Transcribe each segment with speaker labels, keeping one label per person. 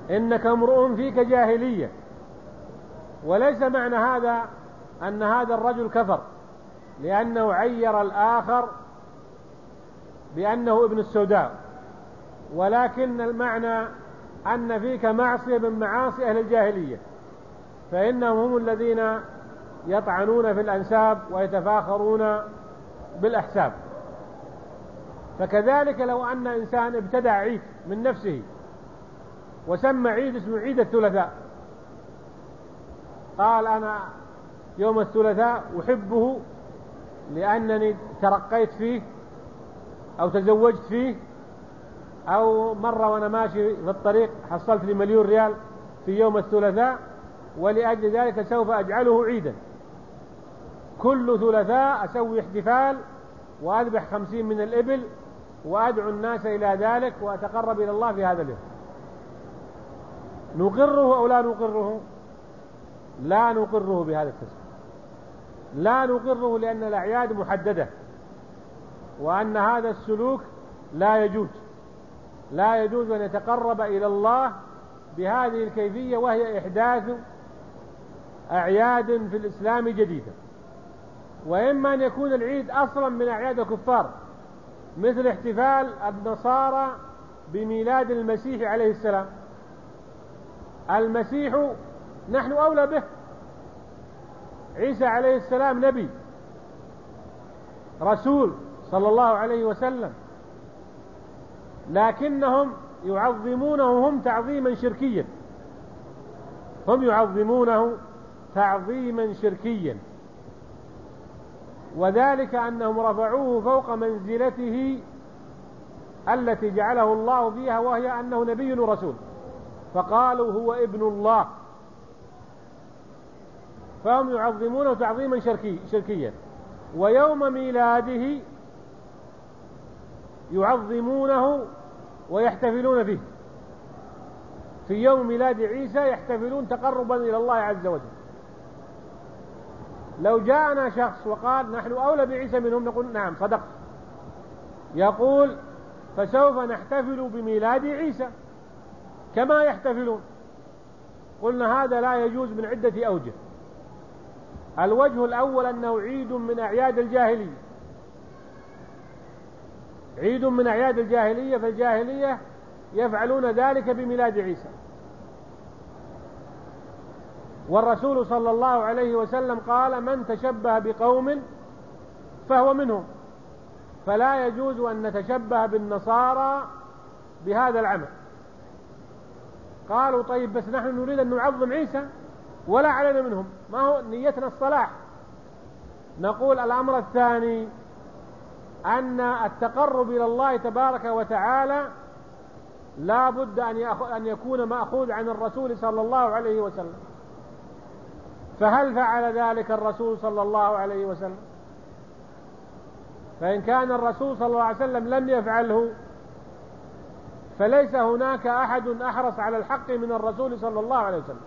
Speaker 1: إنك امرؤ فيك جاهلية. وليس معنى هذا أن هذا الرجل كفر لأنه عير الآخر بأنه ابن السوداء، ولكن المعنى أن فيك معصية من معاصي أهل الجاهلية، فإنهم هم الذين يطعنون في الأنساب ويتفاخرون بالأحساب. فكذلك لو أن إنسان ابتدع عيد من نفسه وسمى عيد اسمه عيد الثلاثاء، قال أنا يوم الثلاثاء أحبه لأنني ترقيت فيه أو تزوجت فيه، أو مرة وأنا ماشي في الطريق حصلت لي 1,000,000 ريال في يوم الثلاثاء، ولأجل ذلك سوف أجعله عيدا، كل ثلاثاء أسوي احتفال وأذبح 50 من الإبل وأدعو الناس إلى ذلك وأتقرب إلى الله في هذا اليوم. نقره أو لا نقره؟ لا نقره بهذا التسمية، لا نقره، لأن الأعياد محددة، وأن هذا السلوك لا يجوز، لا يجوز أن يتقرب إلى الله بهذه الكيفية، وهي إحداث أعياد في الإسلام جديدة. وإما أن يكون العيد أصلا من أعياد الكفار، مثل احتفال النصارى بميلاد المسيح عليه السلام. المسيح نحن أولى به، عيسى عليه السلام نبي رسول صلى الله عليه وسلم، لكنهم يعظمونه هم تعظيما شركيا، هم يعظمونه تعظيما شركيا، وذلك أنهم رفعوه فوق منزلته التي جعله الله فيها، وهي أنه نبي رسول، فقالوا هو ابن الله، فهم يعظمونه تعظيما شركيا. ويوم ميلاده يعظمونه ويحتفلون فيه، في يوم ميلاد عيسى يحتفلون تقربا إلى الله عز وجل. لو جاءنا شخص وقال نحن أولى بعيسى منهم، نقول نعم صدقت، يقول فسوف نحتفل بميلاد عيسى كما يحتفلون. قلنا هذا لا يجوز من عدة أوجه. الوجه الأول أنه عيد من أعياد الجاهلية، عيد من أعياد الجاهلية، فالجاهلية يفعلون ذلك بميلاد عيسى، والرسول صلى الله عليه وسلم قال من تشبه بقوم فهو منهم، فلا يجوز أن نتشبه بالنصارى بهذا العمل. قالوا طيب بس نحن نريد أن نعظم عيسى ولا علينا منهم، ما هو نيتنا الصلاح؟ نقول الأمر الثاني أن التقرب إلى الله تبارك وتعالى لا بد أن يكون مأخوذ عن الرسول صلى الله عليه وسلم. فهل فعل ذلك الرسول صلى الله عليه وسلم؟ فإن كان الرسول صلى الله عليه وسلم لم يفعله، فليس هناك أحد أحرص على الحق من الرسول صلى الله عليه وسلم.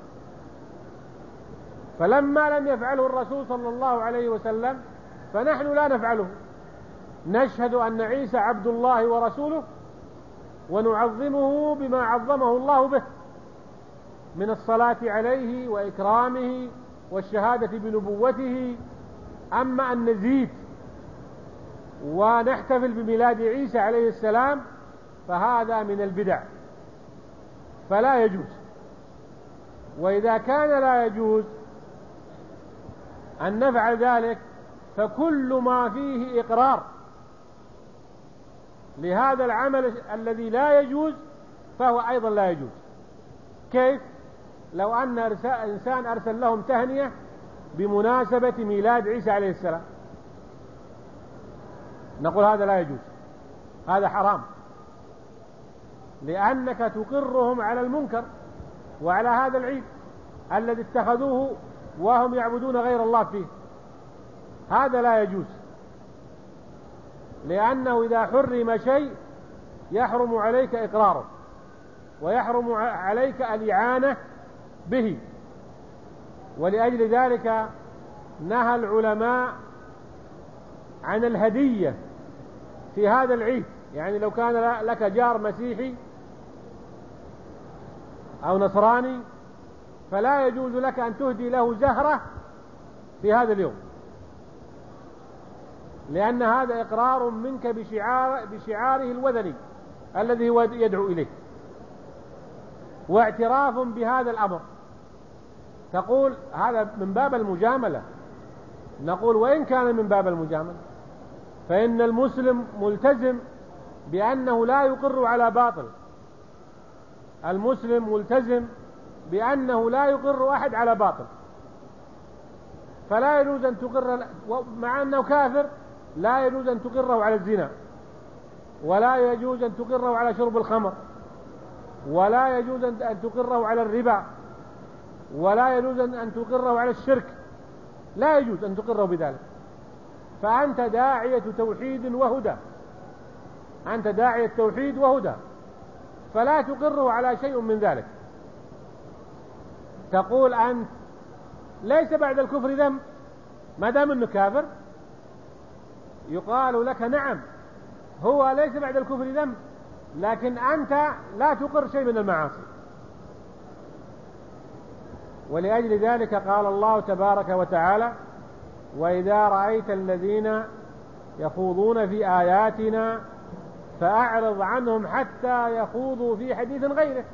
Speaker 1: فلما لم يفعله الرسول صلى الله عليه وسلم فنحن لا نفعله، نشهد أن عيسى عبد الله ورسوله، ونعظمه بما عظمه الله به من الصلاة عليه وإكرامه والشهادة بنبوته. أما أن نزيد ونحتفل بميلاد عيسى عليه السلام فهذا من البدع، فلا يجوز. وإذا كان لا يجوز أن نفعل ذلك، فكل ما فيه إقرار لهذا العمل الذي لا يجوز فهو أيضا لا يجوز. كيف؟ لو أن إنسان أرسل لهم تهنئة بمناسبة ميلاد عيسى عليه السلام، نقول هذا لا يجوز، هذا حرام، لأنك تقرهم على المنكر وعلى هذا العيد الذي اتخذوه وهم يعبدون غير الله فيه، هذا لا يجوز، لأنه إذا حرم شيء يحرم عليك إقراره ويحرم عليك الإعانة به. ولأجل ذلك نهى العلماء عن الهدية في هذا العيد. يعني لو كان لك جار مسيحي أو نصراني فلا يجوز لك أن تهدي له زهرة في هذا اليوم، لأن هذا إقرار منك بشعاره الوثني الذي هو يدعو إليه، واعتراف بهذا الأمر. تقول هذا من باب المجاملة. نقول وإن كان من باب المجاملة فإن المسلم ملتزم بأنه لا يقر على باطل، المسلم ملتزم بأنه لا يقر أحد على باطل، فلا يجوز أن تقر، مع أنه كافر لا يجوز أن تقره على الزنا، ولا يجوز أن تقره على شرب الخمر، ولا يجوز أن تقره على الربا، ولا يجوز أن تقره على الشرك، لا يجوز أن تقره بذلك. فأنت داعية توحيد وهدى، أنت داعية توحيد وهدى، فلا تقره على شيء من ذلك. تقول أنت ليس بعد الكفر ذنب ما دام أنه كافر، يقال لك نعم هو ليس بعد الكفر ذنب، لكن أنت لا تقر شيء من المعاصي. ولأجل ذلك قال الله تبارك وتعالى: وإذا رأيت الذين يخوضون في آياتنا فأعرض عنهم حتى يخوضوا في حديث غيره.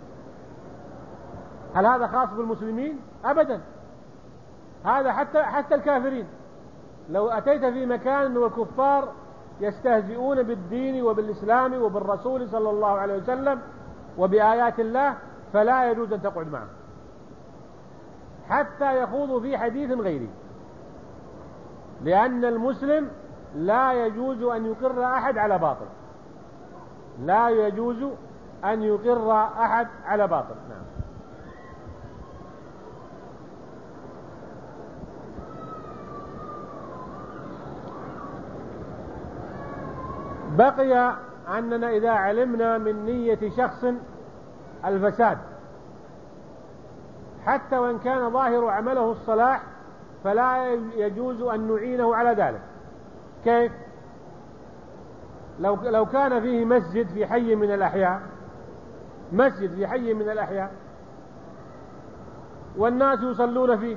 Speaker 1: هل هذا خاص بالمسلمين؟ أبدا، هذا حتى الكافرين. لو أتيت في مكان والكفار يستهزئون بالدين وبالإسلام وبالرسول صلى الله عليه وسلم وبآيات الله فلا يجوز أن تقعد معهم حتى يخوضوا في حديث غيره، لأن المسلم لا يجوز أن يقر أحد على باطل، لا يجوز أن يقر أحد على باطل. نعم. بقي أننا إذا علمنا من نية شخص الفساد حتى وإن كان ظاهر عمله الصلاح فلا يجوز أن نعينه على ذلك. كيف؟ لو كان فيه مسجد في حي من الأحياء، مسجد في حي من الأحياء والناس يصلون فيه،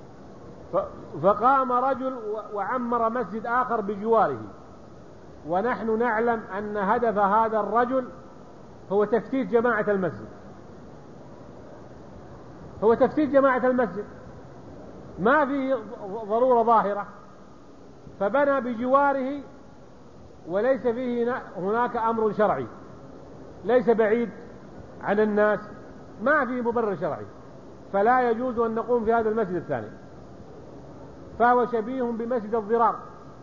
Speaker 1: فقام رجل وعمر مسجد آخر بجواره، ونحن نعلم أن هدف هذا الرجل هو تفتيت جماعة المسجد، هو تفتيت جماعة المسجد، ما فيه ضرورة ظاهرة، فبنى بجواره وليس فيه هناك أمر شرعي، ليس بعيد عن الناس، ما فيه مبرر شرعي، فلا يجوز أن نقوم في هذا المسجد الثاني، فهو شبيه بمسجد الضرار،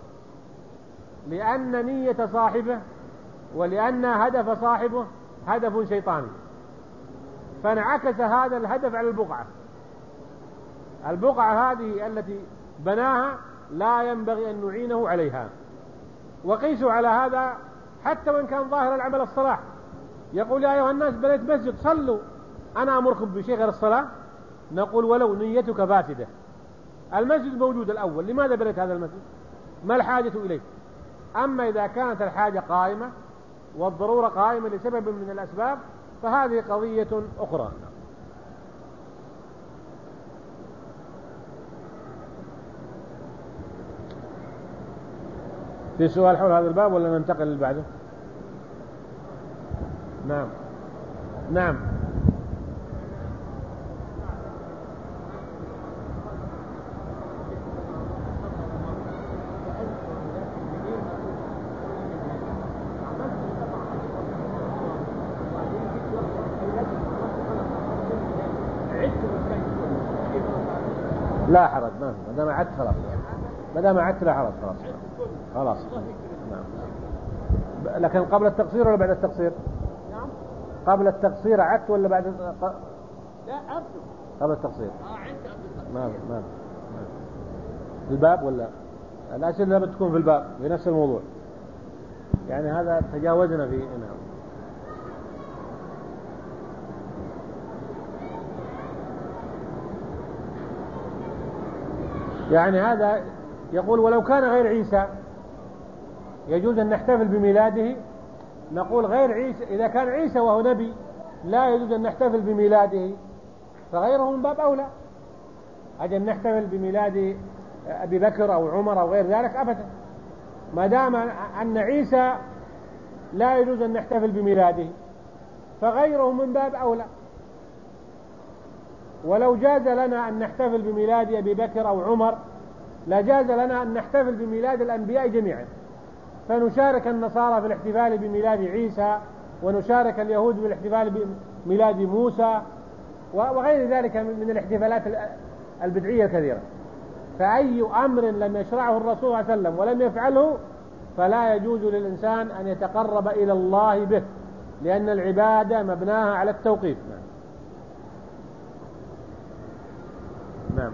Speaker 1: لأن نية صاحبه ولأن هدف صاحبه هدف شيطاني، فانعكس هذا الهدف على البقعة هذه التي بناها لا ينبغي أن نعينه عليها. وقيسوا على هذا حتى وإن كان ظاهر العمل الصلاح، يقول يا أيها الناس بنيت مسجد صلوا، أنا أمركم بشيء غير الصلاة، نقول ولو نيتك فاسدة، المسجد موجود الأول، لماذا بنيت هذا المسجد؟ ما الحاجة إليه؟ أما إذا كانت الحاجة قائمة والضرورة قائمة لسبب من الأسباب فهذه قضية أخرى. في سؤال حول هذا الباب ولا ننتقل للبعده؟ نعم نعم. لا حرج، ما دام عدت خلاص، ما دام عدت لا حرج، خلاص. نعم. لكن قبل التقصير ولا بعد التقصير؟
Speaker 2: نعم.
Speaker 1: قبل التقصير عدت ولا بعد
Speaker 2: لا عدت
Speaker 1: قبل التقصير.
Speaker 2: عدت.
Speaker 1: ما الباب ولا الأسئلة بتكون في الباب في نفس الموضوع، يعني هذا تجاوزنا في هنا. يعني هذا يقول ولو كان غير عيسى يجوز أن نحتفل بميلاده؟ نقول غير عيسى، إذا كان عيسى وهو نبي لا يجوز أن نحتفل بميلاده، فغيره من باب أولى. أجل نحتفل بميلاد أبي بكر أو عمر أو غير ذلك أبدا، ما دام أن عيسى لا يجوز أن نحتفل بميلاده، فغيره من باب أولى. ولو جاز لنا أن نحتفل بميلاد أبي بكر أو عمر لجاز لنا أن نحتفل بميلاد الأنبياء جميعا، فنشارك النصارى في الاحتفال بميلاد عيسى، ونشارك اليهود بالاحتفال بميلاد موسى، وغير ذلك من الاحتفالات البدعية الكثيرة. فأي أمر لم يشرعه الرسول صلى الله عليه وسلم ولم يفعله فلا يجوز للإنسان أن يتقرب إلى الله به، لأن العبادة مبناها على التوقيف. نعم.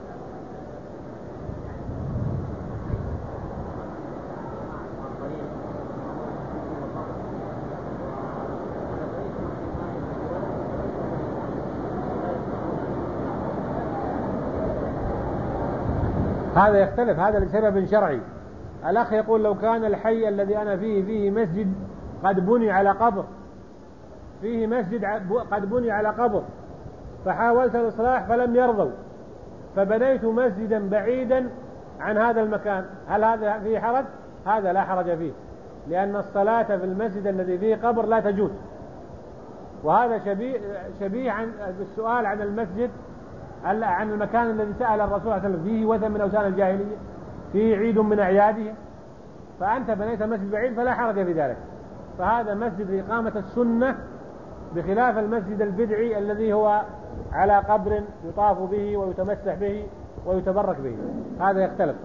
Speaker 1: هذا يختلف، هذا لسبب شرعي. الأخ يقول لو كان الحي الذي أنا فيه مسجد قد بني على قبر، فيه مسجد قد بني على قبر، فحاولت الإصلاح فلم يرضوا، فبنيت مسجدا بعيدا عن هذا المكان، هل هذا فيه حرج؟ هذا لا حرج فيه، لأن الصلاة في المسجد الذي فيه قبر لا تجوز. وهذا شبيه عن السؤال عن المسجد، عن المكان الذي سأل الرسول صلى الله عليه وسلم فيه وثن من أوثان الجاهلية، فيه عيد من أعياده، فأنت بنيت مسجد بعيد فلا حرج في ذلك. فهذا مسجد لإقامة السنة، بخلاف المسجد البدعي الذي هو على قبر يطاف به ويتمسح به ويتبرك به، هذا يختلف.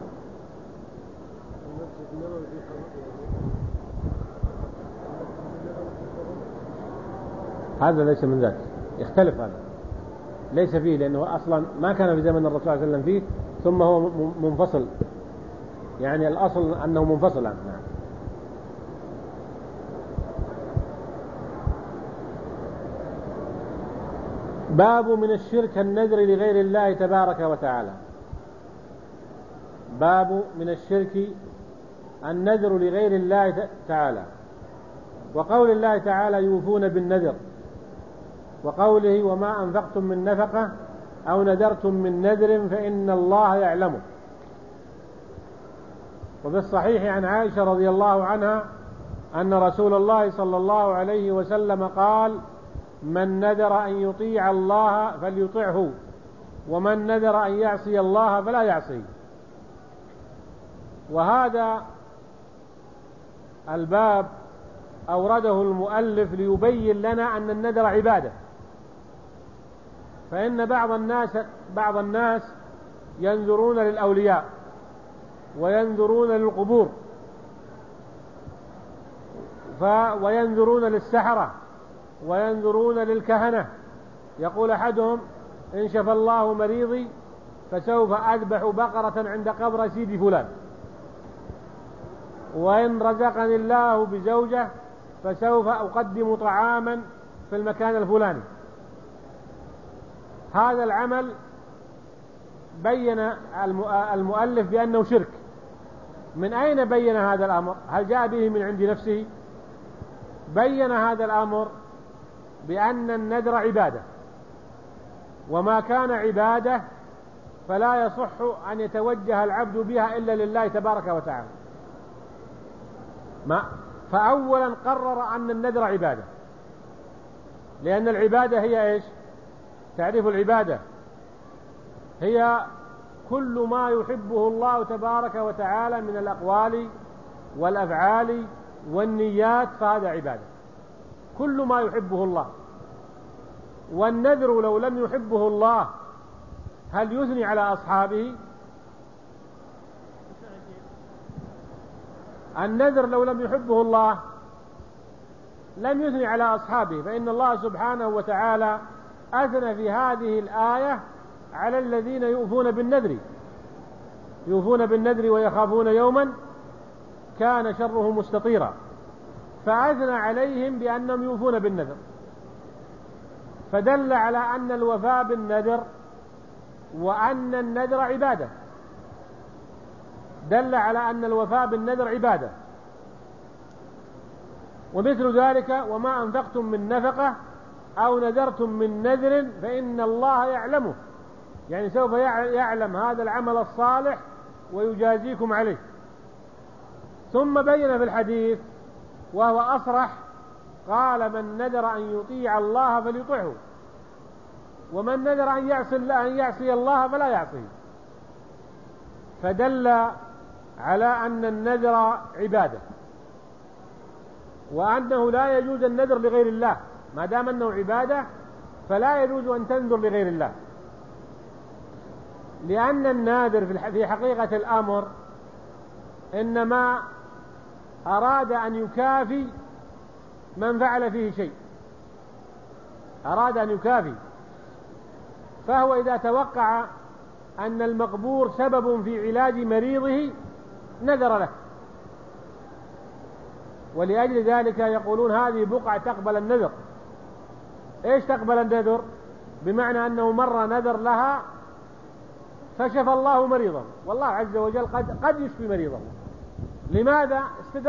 Speaker 1: هذا ليس من ذلك، يختلف، هذا ليس فيه، لأنه أصلا ما كان في زمن الرسول صلى الله عليه وسلم فيه، ثم هو منفصل، يعني الأصل أنه منفصل عنه. نعم. باب من الشرك النذر لغير الله تبارك وتعالى. باب من الشرك النذر لغير الله تعالى، وقول الله تعالى يوفون بالنذر، وقوله وما أنفقتم من نفقة أو نذرتم من نذر فإن الله يعلمه. وفي الصحيح عن عائشة رضي الله عنها أن رسول الله صلى الله عليه وسلم قال من نذر أن يطيع الله فليطعه، ومن نذر أن يعصي الله فلا يعصيه. وهذا الباب أورده المؤلف ليبين لنا أن النذر عبادة، فإن بعض الناس ينذرون للأولياء وينذرون للقبور وينذرون للسحرة وينذرون للكهنة. يقول أحدهم إن شفى الله مريضي فسوف أذبح بقرة عند قبر سيدي فلان، وإن رزقني الله بزوجة فسوف أقدم طعاما في المكان الفلاني. هذا العمل بين المؤلف بأنه شرك. من أين بين هذا الأمر؟ هل جاء به من عند نفسه؟ بين هذا الأمر بأن النذر عبادة، وما كان عبادة فلا يصح أن يتوجه العبد بها إلا لله تبارك وتعالى. فأولا قرر أن النذر عبادة، لأن العبادة هي إيش؟ تعريف العبادة هي كل ما يحبه الله تبارك وتعالى من الأقوال والأفعال والنيات، فهذا عبادة، كل ما يحبه الله. والنذر لو لم يحبه الله هل يثني على أصحابه؟ النذر لو لم يحبه الله لم يثني على أصحابه، فإن الله سبحانه وتعالى أثنى في هذه الآية على الذين يوفون بالنذر ويخافون يوما كان شره مستطيرا، فأثنى عليهم بأنهم يوفون بالنذر، فدل على أن الوفاء بالنذر وأن النذر عبادة، دل على أن الوفاء بالنذر عبادة. ومثل ذلك وما أنفقتم من نفقة أو نذرتم من نذر فإن الله يعلمه، يعني سوف يعلم هذا العمل الصالح ويجازيكم عليه. ثم بين في الحديث وهو أصرح، قال: من نذر أن يطيع الله فليطعه، ومن نذر أن يعصي الله فلا يعصيه. فدل على أن النذر عبادة، وأنه لا يجوز النذر لغير الله، ما دام أنه عبادة فلا يجوز أن تنذر لغير الله، لأن الناذر في حقيقة الأمر إنما أراد أن يكافي من فعل فيه شيء، أراد أن يكافي، فهو إذا توقع أن المقبور سبب في علاج مريضه نذر له. ولأجل ذلك يقولون هذه بقعة تقبل النذر. إيش تقبل النذر؟ بمعنى أنه مرة نذر لها فشفى الله مريضا، والله عز وجل قد يشفي مريضا. لماذا؟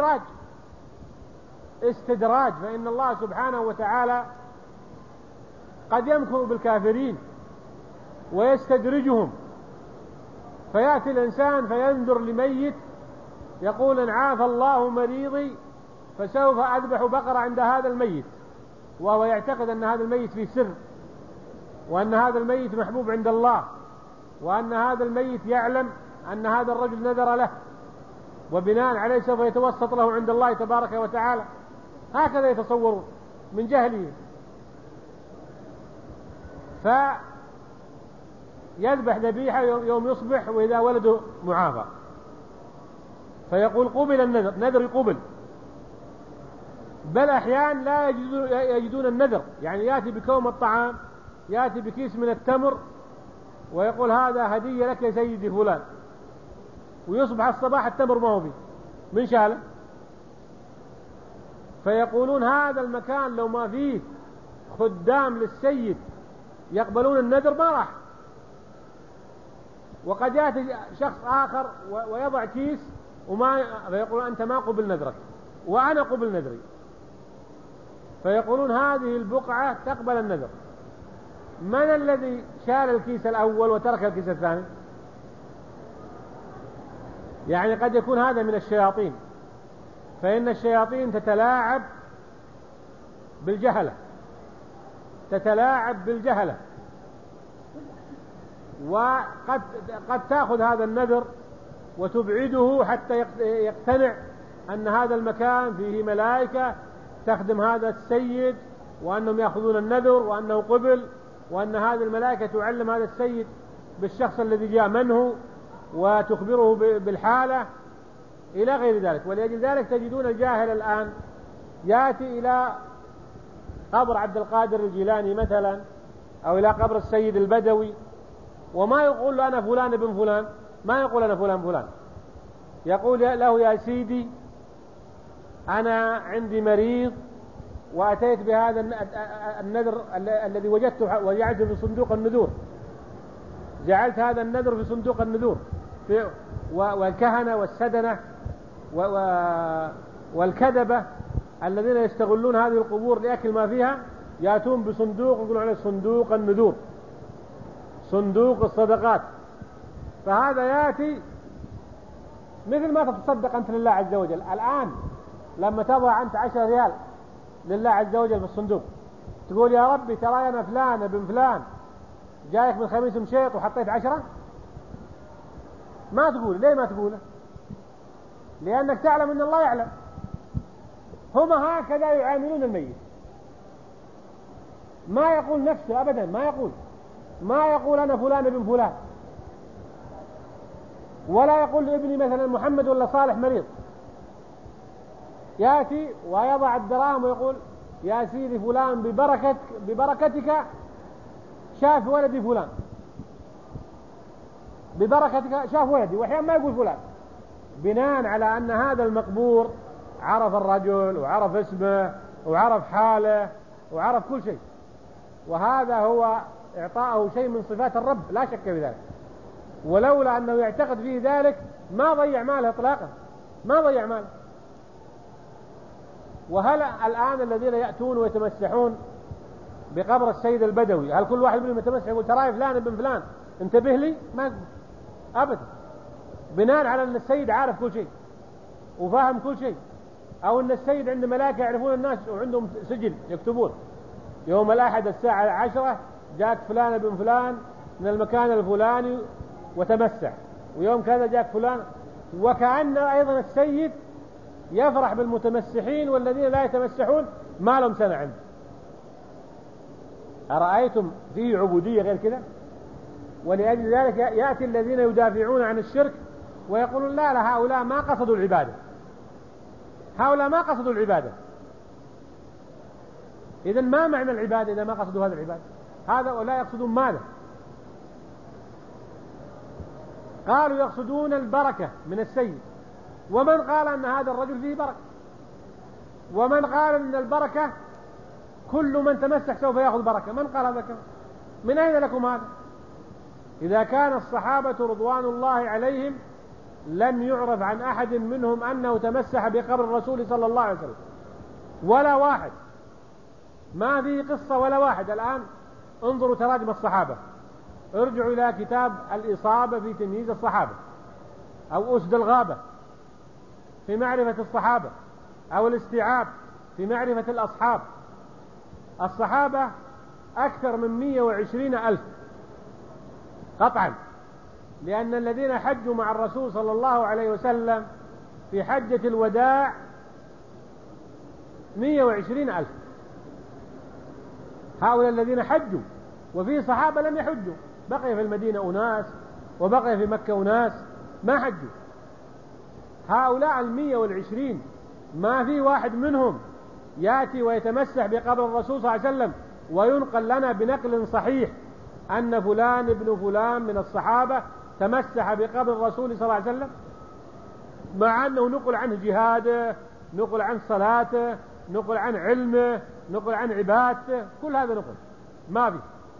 Speaker 1: استدراج، فإن الله سبحانه وتعالى قد يمكر بالكافرين ويستدرجهم، فيأتي الإنسان فينذر لميت يقول: إن عافى الله مريضي فسوف أذبح بقرة عند هذا الميت، وهو يعتقد أن هذا الميت في سر، وأن هذا الميت محبوب عند الله، وأن هذا الميت يعلم أن هذا الرجل نذر له، وبناء عليه سوف يتوسط له عند الله تبارك وتعالى. هكذا يتصورون من جهله، فيذبح ذبيحة يوم يصبح وإذا ولده معافى، فيقول قبل النذر، نذر قبل. بل أحيان لا يجدون النذر، يعني يأتي بكوم الطعام، يأتي بكيس من التمر ويقول: هذا هدية لك يا سيدي فلان، ويصبح الصباح التمر ما هو فيه من شاله. فيقولون هذا المكان لو ما فيه خدام للسيد يقبلون النذر ما راح. وقد يأتي شخص آخر ويضع كيس فيقول: أنت ما قبل نذرك وأنا قبل نذري. فيقولون هذه البقعة تقبل النذر. من الذي شال الكيس الأول وترك الكيس الثاني؟ يعني قد يكون هذا من الشياطين، فإن الشياطين تتلاعب بالجهلة، وقد تأخذ هذا النذر وتبعده حتى يقتنع أن هذا المكان فيه ملائكة تخدم هذا السيد، وأنهم يأخذون النذر، وأنه قبل، وأن هذه الملائكة تعلم هذا السيد بالشخص الذي جاء منه وتخبره بالحالة إلى غير ذلك. ولأجل ذلك تجدون الجاهل الآن يأتي إلى قبر عبد القادر الجيلاني مثلا، أو إلى قبر السيد البدوي، وما يقول له أنا فلان ابن فلان، ما يقول أنا فلان فلان، يقول له: يا سيدي أنا عندي مريض وأتيت بهذا النذر الذي وجدته وجعلته في صندوق النذور، جعلت هذا النذر في صندوق النذور. والكهنة والسدنة والكذبة الذين يستغلون هذه القبور لأكل ما فيها يأتون بصندوق يقولون عليه صندوق النذور، صندوق الصدقات. فهذا يأتي مثل ما تتصدق أنت لله عز وجل الآن، لما تضع أنت 10 ريال لله عز وجل في الصندوق، تقول: يا ربي ترى أنا فلان ابن فلان جايك من خميس مشيط وحطيت 10، ما تقول. ليه ما تقوله؟ لأنك تعلم أن الله يعلم. هم هكذا يعاملون الميت، ما يقول نفسه أبدا، ما يقول أنا فلان ابن فلان، ولا يقول لابني مثلا محمد ولا صالح مريض. يأتي ويضع الدراهم ويقول: يا سيدي فلان ببركتك شاف ولدي فلان، ببركتك شاف ولدي، وأحيانا ما يقول فلان، بناء على أن هذا المقبور عرف الرجل وعرف اسمه وعرف حاله وعرف كل شيء، وهذا هو إعطاءه شيء من صفات الرب لا شك في ذلك. ولولا أنه يعتقد فيه ذلك ما ضيع ماله إطلاقا، ما ضيع ماله. وهل الآن الذين يأتون ويتمسحون بقبر السيد البدوي، هل كل واحد منهم يتمسح يقول تراي فلان ابن فلان انتبه لي؟ ما أبدا، بناء على أن السيد عارف كل شيء وفاهم كل شيء، أو أن السيد عند ملائكة يعرفون الناس وعندهم سجل يكتبون يوم الأحد الساعة 10 جاك فلان ابن فلان من المكان الفلاني وتمسح، ويوم كذا جاك فلان. وكأن أيضا السيد يفرح بالمتمسحين والذين لا يتمسحون ما لهم سنة عنده. أرأيتم فيه عبودية غير كذا؟ ولأجل ذلك يأتي الذين يدافعون عن الشرك ويقولون لا لا، هؤلاء ما قصدوا العبادة، هؤلاء ما قصدوا العبادة. إذن ما معنى العبادة إذا ما قصدوا هذا العبادة؟ هذا ولا يقصدون ماذا؟ قالوا يقصدون البركة من السيد. ومن قال أن هذا الرجل فيه بركة؟ ومن قال أن البركة كل من تمسح سوف يأخذ بركة؟ من قال هذا؟ من أين لكم هذا؟ إذا كان الصحابة رضوان الله عليهم لم يعرف عن أحد منهم أنه تمسح بقبر الرسول صلى الله عليه وسلم، ولا واحد، ما في قصة ولا واحد. الآن انظروا تراجم الصحابة، ارجعوا إلى كتاب الإصابة في تمييز الصحابة، أو أسد الغابة في معرفة الصحابة، أو الاستيعاب في معرفة الأصحاب. الصحابة أكثر من 120,000 قطعا، لأن الذين حجوا مع الرسول صلى الله عليه وسلم في حجة الوداع 120,000. هؤلاء الذين حجوا، وفي صحابة لم يحجوا، بقي في المدينة أناس وبقي في مكة أناس ما حجوا. هؤلاء 120 ما في واحد منهم يأتي ويتمسح بقبر الرسول صلى الله عليه وسلم وينقل لنا بنقل صحيح أن فلان ابن فلان من الصحابة تمسح بقبر الرسول صلى الله عليه وسلم، مع أنه نقل عنه جهاده، نقل عن صلاته، نقل عن علمه، نقل عن عبادته، كل هذا نقل ما في.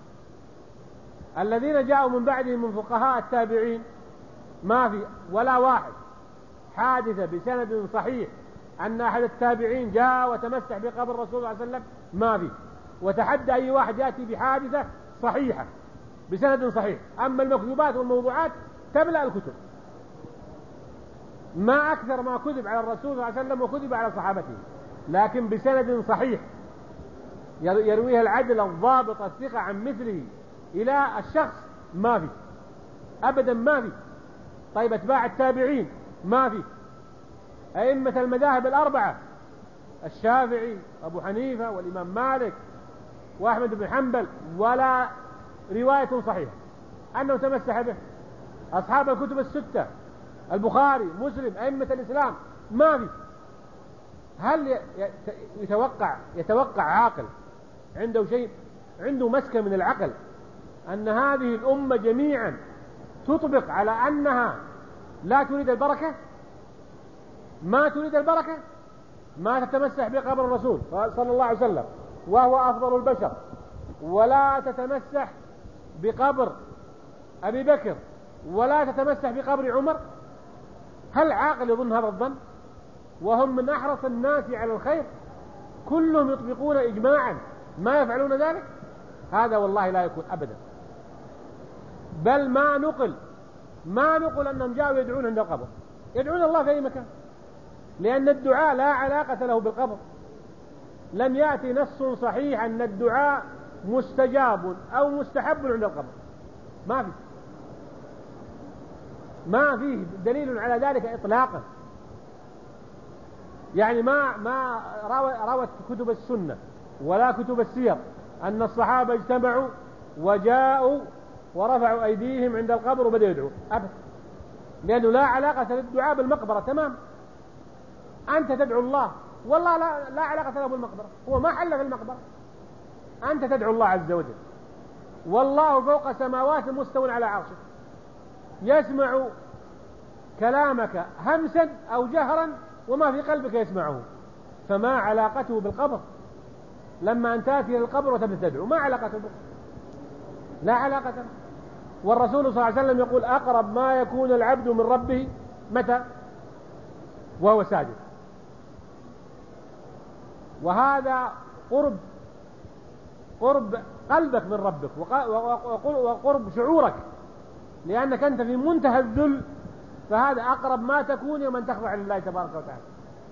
Speaker 1: الذين جاءوا من بعدهم من فقهاء التابعين ما في ولا واحد حادثة بسند صحيح أن أحد التابعين جاء وتمسح بقبر الرسول صلى الله عليه وسلم، ما في. وتحدى أي واحد يأتي بحادثة صحيحة بسند صحيح. أما المكذوبات والموضوعات تملأ الكتب، ما أكثر ما كذب على الرسول صلى الله عليه وسلم وكذب على صحابته، لكن بسند صحيح يرويها العدل الضابط الثقة عن مثله إلى الشخص ما في أبدا، ما في. طيب أتباع التابعين ما في. أئمة المذاهب الأربعة الشافعي أبو حنيفة والإمام مالك وأحمد بن حنبل ولا رواية صحيحة أنه تمسح به. أصحاب الكتب الستة البخاري مسلم أئمة الإسلام ما في. هل يتوقع عاقل عنده شيء، عنده مسكة من العقل، أن هذه الأمة جميعا تطبق على أنها لا تريد البركة، ما تريد البركة، ما تتمسح بقبر الرسول صلى الله عليه وسلم وهو أفضل البشر، ولا تتمسح بقبر أبي بكر، ولا تتمسح بقبر عمر؟ هل عاقل يظن هذا الظن؟ وهم من أحرص الناس على الخير، كلهم يطبقون إجماعا ما يفعلون ذلك. هذا والله لا يكون أبدا. بل ما نقل أنهم جاءوا يدعون عند القبر، يدعون الله في أي مكان، لأن الدعاء لا علاقة له بالقبر. لم يأتي نص صحيح أن الدعاء مستجاب أو مستحب عند القبر، ما فيه دليل على ذلك إطلاقا. يعني ما روت كتب السنة ولا كتب السير أن الصحابة اجتمعوا وجاءوا ورفعوا أيديهم عند القبر وبدأوا يدعوا أبدا، لأنه لا علاقة للدعاء بالمقبرة تمام. أنت تدعو الله والله لا علاقة له بالمقبرة، هو ما حل في المقبرة. أنت تدعو الله عز وجل، والله فوق سماوات مستوٍ على عرشه، يسمع كلامك همسا أو جهرا وما في قلبك يسمعه. فما علاقته بالقبر لما أن تأتي للقبر وتبدأ تدعو؟ ما علاقته به، لا علاقة. والرسول صلى الله عليه وسلم يقول أقرب ما يكون العبد من ربه متى؟ وهو ساجد. وهذا قرب قرب قلبك من ربك وقرب شعورك، لأنك أنت في منتهى الذل، فهذا أقرب ما تكون يوم أن تخضع لله تبارك وتعالى.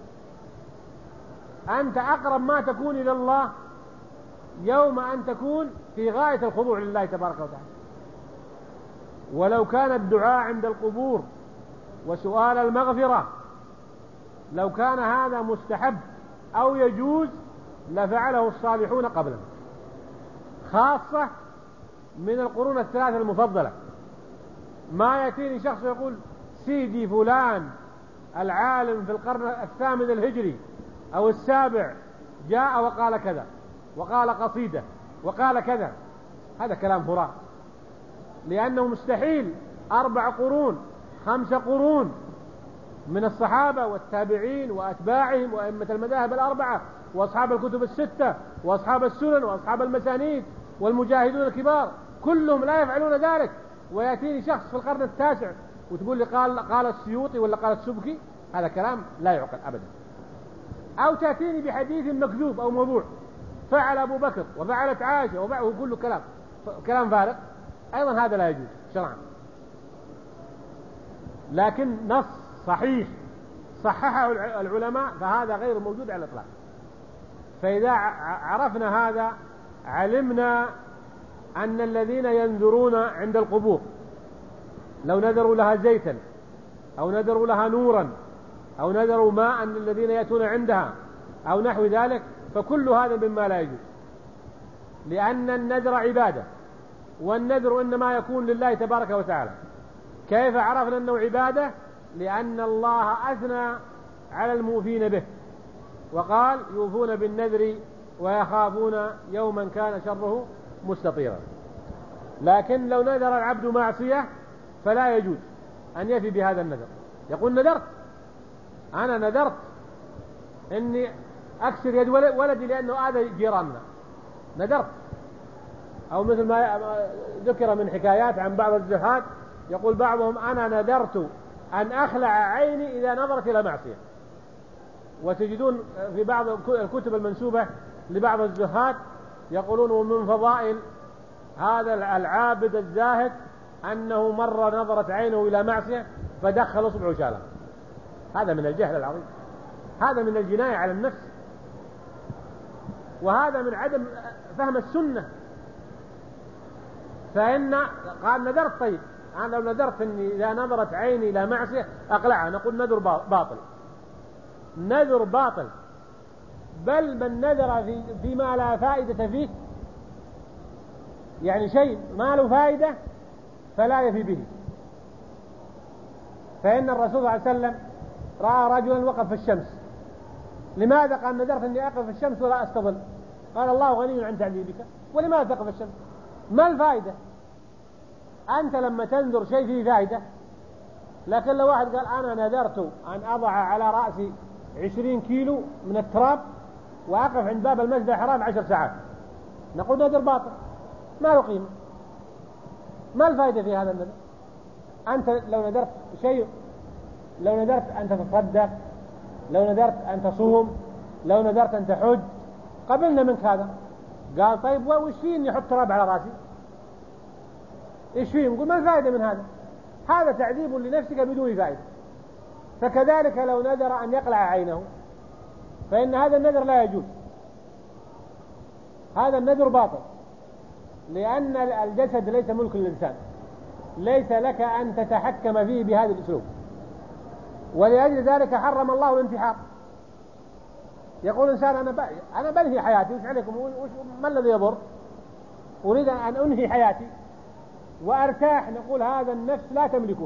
Speaker 1: أنت أقرب ما تكون إلى الله يوم أن تكون في غاية الخضوع لله تبارك وتعالى. ولو كان الدعاء عند القبور وسؤال المغفرة لو كان هذا مستحب أو يجوز لفعله الصالحون قبلا، خاصة من القرون الثلاثة المفضلة. ما يأتيني شخص يقول سيدي فلان العالم في القرن 8 الهجري أو 7 جاء وقال كذا وقال قصيدة وقال كذا، هذا كلام هراء، لأنه مستحيل 4 قرون 5 قرون من الصحابة والتابعين وأتباعهم وأئمة المذاهب 4 وأصحاب الكتب 6 وأصحاب السنن وأصحاب المسانيد والمجاهدون الكبار كلهم لا يفعلون ذلك، ويأتيني شخص في القرن 9 وتقول لي قال السيوطي ولا قال السبكي، هذا كلام لا يعقل أبدا. أو تأتيني بحديث مكذوب أو موضوع فعل أبو بكر وفعلت عائشة وكله كلام فارغ، أيضا هذا لا يجوز شرعا. لكن نص صحيح صححه العلماء فهذا غير موجود على الإطلاق. فإذا عرفنا هذا علمنا أن الذين ينذرون عند القبور لو نذروا لها زيتا أو نذروا لها نورا أو نذروا ماء للذين يأتون عندها أو نحو ذلك، فكل هذا مما لا يجوز، لأن النذر عبادة، والنذر إنما يكون لله تبارك وتعالى. كيف عرفنا أنه عبادة؟ لأن الله أثنى على الموفين به وقال يوفون بالنذر ويخافون يوما كان شره مستطيرا. لكن لو نذر العبد معصية فلا يجوز أن يفي بهذا النذر. يقول نذرت، أنا نذرت إني أكسر يد ولدي لأنه آذى جيراننا، نذرت. أو مثل ما ذكر من حكايات عن بعض الزهاد يقول بعضهم أنا نذرت أن أخلع عيني إذا نظرت إلى معصية. وتجدون في بعض الكتب المنسوبة لبعض الزهاد يقولون ومن فضائل هذا العابد الزاهد أنه مرة نظرت عينه إلى معصية فدخل أصبعه شالها. هذا من الجهل العظيم، هذا من الجناية على النفس، وهذا من عدم فهم السنة. فإن قال نذرت، طيب أنا لو نذرت أني إذا نظرت عيني إلى معصية أقلعها، نقول نذر باطل، نذر باطل. بل من نذر فيما لا فائدة فيه، يعني شيء ما له فائدة فلا يفي به. فإن الرسول صلى الله عليه وسلم رأى رجلا وقف في الشمس، لماذا؟ قال نذرت أني أقف في الشمس ولا أستظل. قال الله غني عن تعذيبك، ولماذا تقف في الشمس؟ ما الفائدة؟ أنت لما تنذر شيء فيه فائدة. لكن لو واحد قال أنا نذرت أن أضع على رأسي 20 كيلو من التراب وأقف عند باب المسجد الحرام 10 ساعات، نقول نذر باطل ما له قيمة. ما الفائدة في هذا النذر؟ أنت لو نذرت شيء، لو نذرت أن تتصدق، لو نذرت أن تصوم، لو نذرت أن تحج، قبلنا منك هذا. قال طيب وش فيه إني أحط تراب على رأسي؟ إيش فيه؟ نقول ما الفائدة من هذا؟ هذا تعذيب لنفسك بدون فائدة. فكذلك لو نذر أن يقلع عينه فإن هذا النذر لا يجوز، هذا النذر باطل، لأن الجسد ليس ملك الإنسان، ليس لك أن تتحكم فيه بهذا الأسلوب. ولأجل ذلك حرم الله الانتحار. يقول الإنسان أنا بنهي حياتي، وش عليكم؟ ما الذي يضر؟ أريد أن أنهي حياتي وأرتاح. نقول هذا النفس لا تملكه.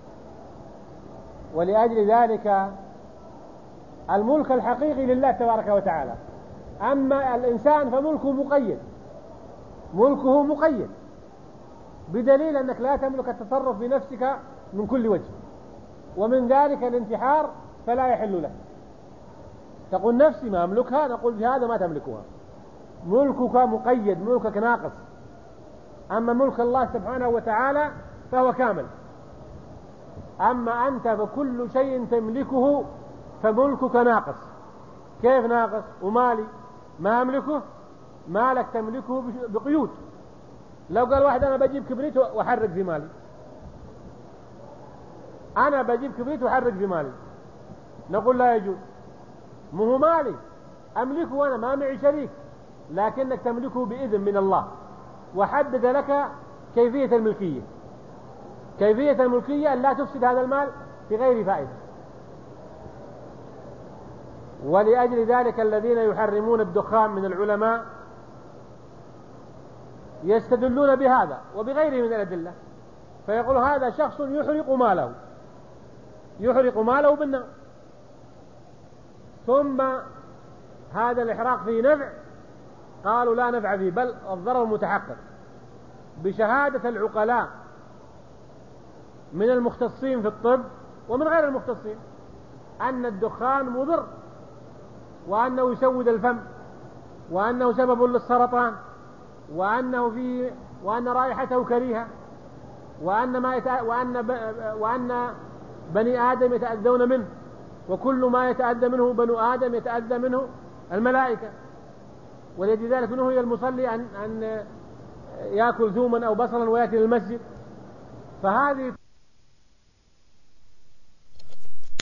Speaker 1: ولأجل ذلك الملك الحقيقي لله تبارك وتعالى. أما الإنسان فملكه مقيد، ملكه مقيد بدليل أنك لا تملك التصرف بنفسك من كل وجه، ومن ذلك الانتحار فلا يحل لك. تقول نفسي ما أملكها، نقول في هذا ما تملكها، ملكك مقيد، ملكك ناقص. أما ملك الله سبحانه وتعالى فهو كامل. أما أنت فكل شيء تملكه فملكك ناقص. كيف ناقص؟ ومالي ما أملكه، مالك تملكه بقيود. لو قال واحد أنا بجيب كبريت وأحرق في مالي، أنا بجيب كبريت وأحرق في مالي، نقول لا يجوز. مو مالي أملكه وأنا ما معي شريك، لكنك تملكه بإذن من الله، وحدد لك كيفية الملكية. كيفية الملكية أن لا تفسد هذا المال بغير فائدة. ولأجل ذلك الذين يحرمون الدخان من العلماء يستدلون بهذا وبغيره من الأدلة، فيقول هذا شخص يحرق ماله بالنار، ثم هذا الإحراق فيه نفع، قالوا لا نفع فيه، بل الضرر متحقق بشهادة العقلاء من المختصين في الطب ومن غير المختصين أن الدخان مضر، وأنه يسود الفم، وأنه سبب للسرطان، وأن رائحته كريهة، وأن بني آدم يتأذون منه، وكل ما يتأذى منه بنو آدم يتأذى منه الملائكة. ولذلك نهي المصلي أن يأكل ثوما أو بصلا ويأتي للمسجد. فهذه